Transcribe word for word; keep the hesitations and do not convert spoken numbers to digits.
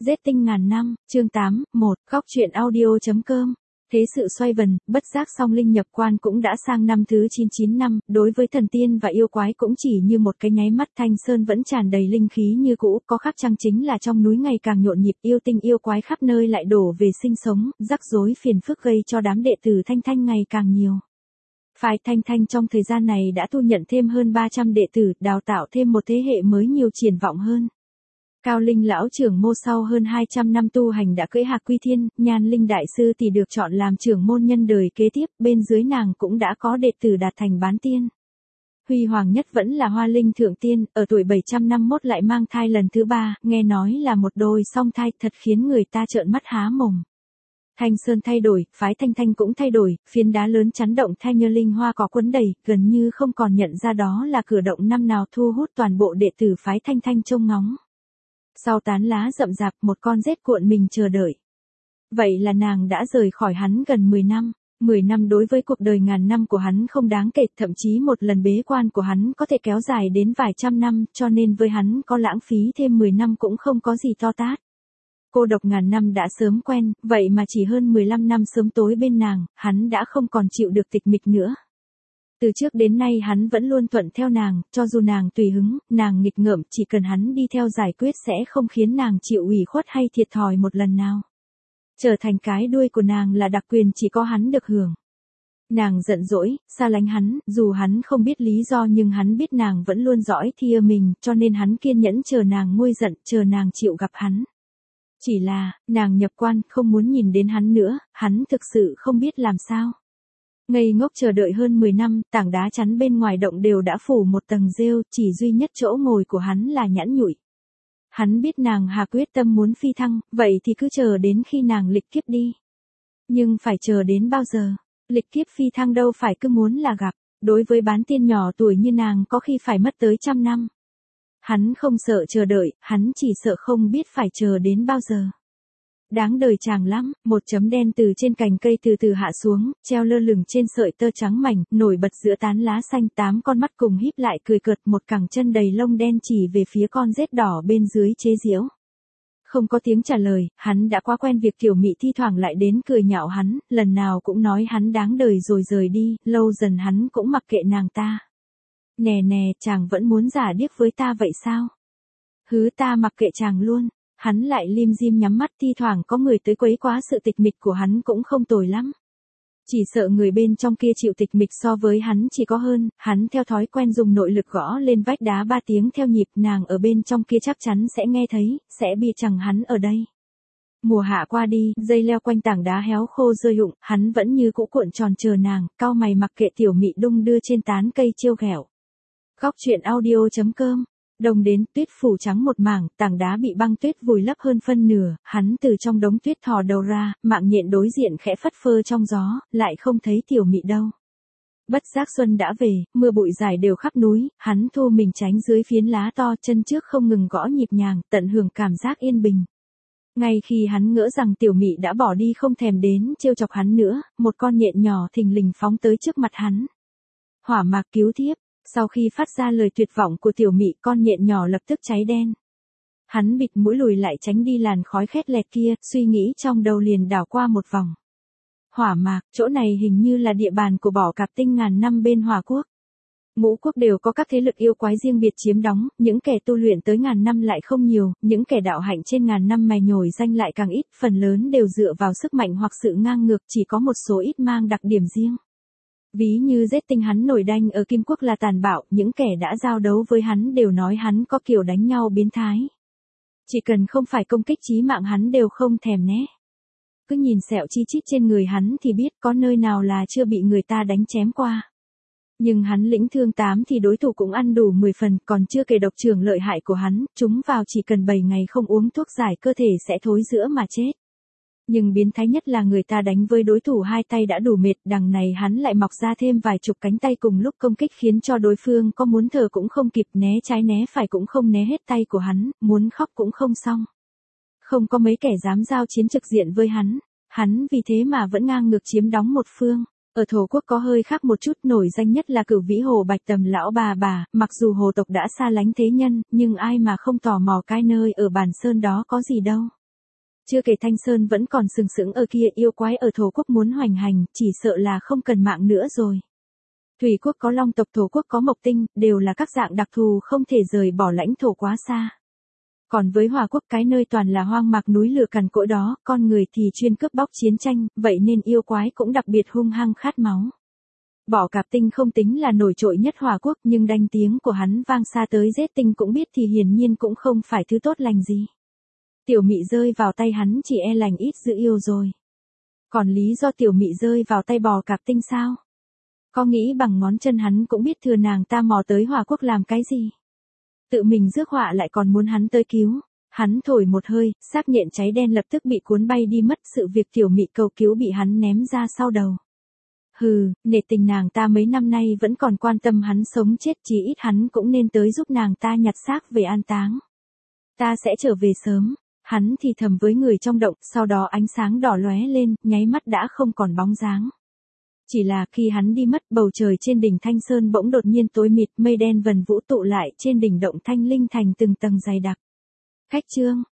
Giết tinh ngàn năm, chương tám, một, góc truyện audio.com. Thế sự xoay vần, bất giác song linh nhập quan cũng đã sang năm thứ chín chín năm, đối với thần tiên và yêu quái cũng chỉ như một cái nháy mắt. Thanh Sơn vẫn tràn đầy linh khí như cũ, có khác chăng chính là trong núi ngày càng nhộn nhịp, yêu tinh yêu quái khắp nơi lại đổ về sinh sống, rắc rối phiền phức gây cho đám đệ tử Thanh Thanh ngày càng nhiều. Phái Thanh Thanh trong thời gian này đã thu nhận thêm hơn ba trăm đệ tử, đào tạo thêm một thế hệ mới nhiều triển vọng hơn. Cao Linh lão trưởng môn sau hơn hai trăm năm tu hành đã cưỡi hạc quy thiên, Nhan Linh đại sư thì được chọn làm trưởng môn nhân đời kế tiếp, bên dưới nàng cũng đã có đệ tử đạt thành bán tiên. Huy hoàng nhất vẫn là Hoa Linh thượng tiên, ở tuổi bảy trăm năm mươi mốt lại mang thai lần thứ ba, nghe nói là một đôi song thai, thật khiến người ta trợn mắt há mồm. Thanh Sơn thay đổi, phái Thanh Thanh cũng thay đổi, phiến đá lớn chắn động theo như linh hoa có quấn đầy, gần như không còn nhận ra đó là cửa động năm nào thu hút toàn bộ đệ tử phái Thanh Thanh trông ngóng. Sau tán lá rậm rạp, một con rết cuộn mình chờ đợi. Vậy là nàng đã rời khỏi hắn gần mười năm. mười năm đối với cuộc đời ngàn năm của hắn không đáng kể, thậm chí một lần bế quan của hắn có thể kéo dài đến vài trăm năm, cho nên với hắn có lãng phí thêm mười năm cũng không có gì to tát. Cô độc ngàn năm đã sớm quen, vậy mà chỉ hơn mười lăm năm sớm tối bên nàng, hắn đã không còn chịu được tịch mịch nữa. Từ trước đến nay hắn vẫn luôn thuận theo nàng, cho dù nàng tùy hứng, nàng nghịch ngợm, chỉ cần hắn đi theo giải quyết sẽ không khiến nàng chịu ủy khuất hay thiệt thòi một lần nào. Trở thành cái đuôi của nàng là đặc quyền chỉ có hắn được hưởng. Nàng giận dỗi, xa lánh hắn, dù hắn không biết lý do nhưng hắn biết nàng vẫn luôn dõi thia mình, cho nên hắn kiên nhẫn chờ nàng nguôi giận, chờ nàng chịu gặp hắn. Chỉ là, nàng nhập quan, không muốn nhìn đến hắn nữa, hắn thực sự không biết làm sao. Ngây ngốc chờ đợi hơn mười năm, tảng đá chắn bên ngoài động đều đã phủ một tầng rêu, chỉ duy nhất chỗ ngồi của hắn là nhẵn nhụi. Hắn biết nàng hà quyết tâm muốn phi thăng, vậy thì cứ chờ đến khi nàng lịch kiếp đi. Nhưng phải chờ đến bao giờ? Lịch kiếp phi thăng đâu phải cứ muốn là gặp, đối với bán tiên nhỏ tuổi như nàng có khi phải mất tới trăm năm. Hắn không sợ chờ đợi, hắn chỉ sợ không biết phải chờ đến bao giờ. Đáng đời chàng lắm, một chấm đen từ trên cành cây từ từ hạ xuống, treo lơ lửng trên sợi tơ trắng mảnh, nổi bật giữa tán lá xanh, tám con mắt cùng híp lại cười cợt, một cẳng chân đầy lông đen chỉ về phía con rết đỏ bên dưới chế giễu. Không có tiếng trả lời, hắn đã quá quen việc tiểu mị thi thoảng lại đến cười nhạo hắn, lần nào cũng nói hắn đáng đời rồi rời đi, lâu dần hắn cũng mặc kệ nàng ta. Nè nè, chàng vẫn muốn giả điếc với ta vậy sao? Hứ, ta mặc kệ chàng luôn. Hắn lại lim dim nhắm mắt, thi thoảng có người tới quấy quá sự tịch mịch của hắn cũng không tồi lắm. Chỉ sợ người bên trong kia chịu tịch mịch so với hắn chỉ có hơn, hắn theo thói quen dùng nội lực gõ lên vách đá ba tiếng theo nhịp, nàng ở bên trong kia chắc chắn sẽ nghe thấy, sẽ bị chẳng hắn ở đây. Mùa hạ qua đi, dây leo quanh tảng đá héo khô rơi rụng, hắn vẫn như cũ cuộn tròn chờ nàng, cau mày mặc kệ tiểu mị đung đưa trên tán cây trêu ghẹo. Góc truyện audio.com. Đông đến, tuyết phủ trắng một mảng, tảng đá bị băng tuyết vùi lấp hơn phân nửa, hắn từ trong đống tuyết thò đầu ra, mạng nhện đối diện khẽ phất phơ trong gió, lại không thấy tiểu mị đâu. Bất giác xuân đã về, mưa bụi dài đều khắp núi, hắn thu mình tránh dưới phiến lá to, chân trước không ngừng gõ nhịp nhàng, tận hưởng cảm giác yên bình. Ngay khi hắn ngỡ rằng tiểu mị đã bỏ đi không thèm đến trêu chọc hắn nữa, một con nhện nhỏ thình lình phóng tới trước mặt hắn. Hỏa mạc cứu thiếp. Sau khi phát ra lời tuyệt vọng của tiểu mị, con nhện nhỏ lập tức cháy đen. Hắn bịt mũi lùi lại tránh đi làn khói khét lẹt kia, suy nghĩ trong đầu liền đảo qua một vòng. Hỏa mạc, chỗ này hình như là địa bàn của Bỏ Cạp Tinh ngàn năm bên Hỏa Quốc. Ngũ quốc đều có các thế lực yêu quái riêng biệt chiếm đóng, những kẻ tu luyện tới ngàn năm lại không nhiều, những kẻ đạo hạnh trên ngàn năm mày nhồi danh lại càng ít, phần lớn đều dựa vào sức mạnh hoặc sự ngang ngược, chỉ có một số ít mang đặc điểm riêng. Ví như giết tinh hắn nổi đanh ở Kim Quốc là tàn bạo, những kẻ đã giao đấu với hắn đều nói hắn có kiểu đánh nhau biến thái. Chỉ cần không phải công kích chí mạng hắn đều không thèm né. Cứ nhìn sẹo chi chít trên người hắn thì biết có nơi nào là chưa bị người ta đánh chém qua. Nhưng hắn lĩnh thương tám thì đối thủ cũng ăn đủ mười phần, còn chưa kể độc trường lợi hại của hắn, chúng vào chỉ cần bảy ngày không uống thuốc giải cơ thể sẽ thối rữa mà chết. Nhưng biến thái nhất là người ta đánh với đối thủ hai tay đã đủ mệt, đằng này hắn lại mọc ra thêm vài chục cánh tay cùng lúc công kích khiến cho đối phương có muốn thở cũng không kịp, né trái né phải cũng không né hết tay của hắn, muốn khóc cũng không xong. Không có mấy kẻ dám giao chiến trực diện với hắn, hắn vì thế mà vẫn ngang ngược chiếm đóng một phương. Ở Thổ Quốc có hơi khác một chút, nổi danh nhất là Cửu Vĩ Hồ Bạch Tầm lão bà bà, mặc dù hồ tộc đã xa lánh thế nhân, nhưng ai mà không tò mò cái nơi ở Bản Sơn đó có gì đâu. Chưa kể Thanh Sơn vẫn còn sừng sững ở kia, yêu quái ở Thổ Quốc muốn hoành hành, chỉ sợ là không cần mạng nữa rồi. Thủy Quốc có Long tộc, Thổ Quốc có Mộc Tinh, đều là các dạng đặc thù không thể rời bỏ lãnh thổ quá xa. Còn với Hỏa Quốc, cái nơi toàn là hoang mạc núi lửa cằn cỗi đó, con người thì chuyên cướp bóc chiến tranh, vậy nên yêu quái cũng đặc biệt hung hăng khát máu. Bỏ Cạp Tinh không tính là nổi trội nhất Hỏa Quốc, nhưng đanh tiếng của hắn vang xa tới Giết Tinh cũng biết thì hiển nhiên cũng không phải thứ tốt lành gì. Tiểu Mị rơi vào tay hắn chỉ e lành ít dữ yêu rồi. Còn lý do Tiểu Mị rơi vào tay Bò Cạp Tinh sao? Có nghĩ bằng ngón chân hắn cũng biết thừa nàng ta mò tới Hỏa Quốc làm cái gì. Tự mình rước họa lại còn muốn hắn tới cứu. Hắn thổi một hơi, sáp nhện cháy đen lập tức bị cuốn bay đi mất, sự việc Tiểu Mị cầu cứu bị hắn ném ra sau đầu. Hừ, nể tình nàng ta mấy năm nay vẫn còn quan tâm hắn sống chết, chí ít hắn cũng nên tới giúp nàng ta nhặt xác về an táng. Ta sẽ trở về sớm, hắn thì thầm với người trong động, sau đó ánh sáng đỏ lóe lên, nháy mắt đã không còn bóng dáng. Chỉ là khi hắn đi mất, bầu trời trên đỉnh Thanh Sơn bỗng đột nhiên tối mịt, mây đen vần vũ tụ lại trên đỉnh động Thanh Linh thành từng tầng dày đặc. Cách chương